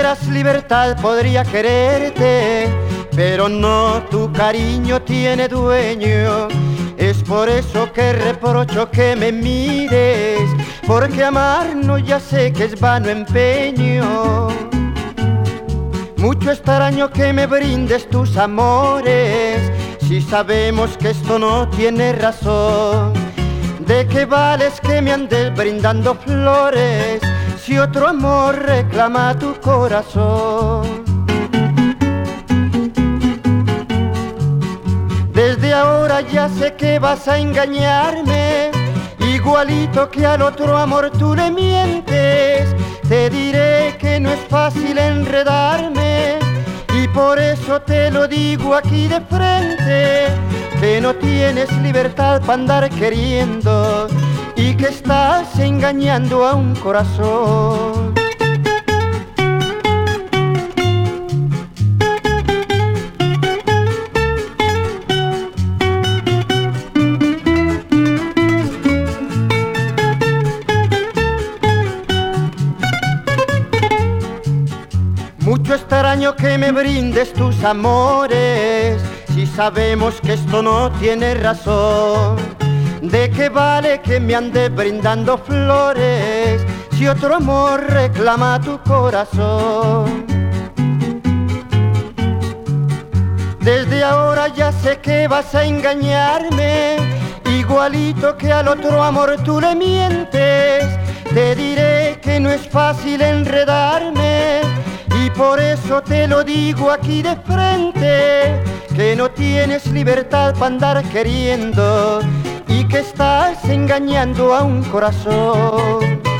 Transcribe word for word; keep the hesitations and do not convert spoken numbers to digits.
tuvieras libertad podría quererte, pero no, tu cariño tiene dueño. Es por eso que reprocho que me mires, porque amarnos ya sé que es vano empeño. Mucho extraño que me brindes tus amores, si sabemos que esto no tiene razón. ¿De qué vales que me andes brindando flores, si otro amor reclama tu corazón? Desde ahora ya sé que vas a engañarme, igualito que al otro amor tú le mientes. Te diré que no es fácil enredarme, y por eso te lo digo aquí de frente, que no tienes libertad para andar queriendo y que estás engañando a un corazón. Mucho extraño que me brindes tus amores, si sabemos que esto no tiene razón. ¿De qué vale que me andes brindando flores, si otro amor reclama tu corazón? Desde ahora ya sé que vas a engañarme, igualito que al otro amor tú le mientes. Te diré que no es fácil enredarme, y por eso te lo digo aquí de frente, que no tienes libertad para andar queriendo y que estás engañando a un corazón.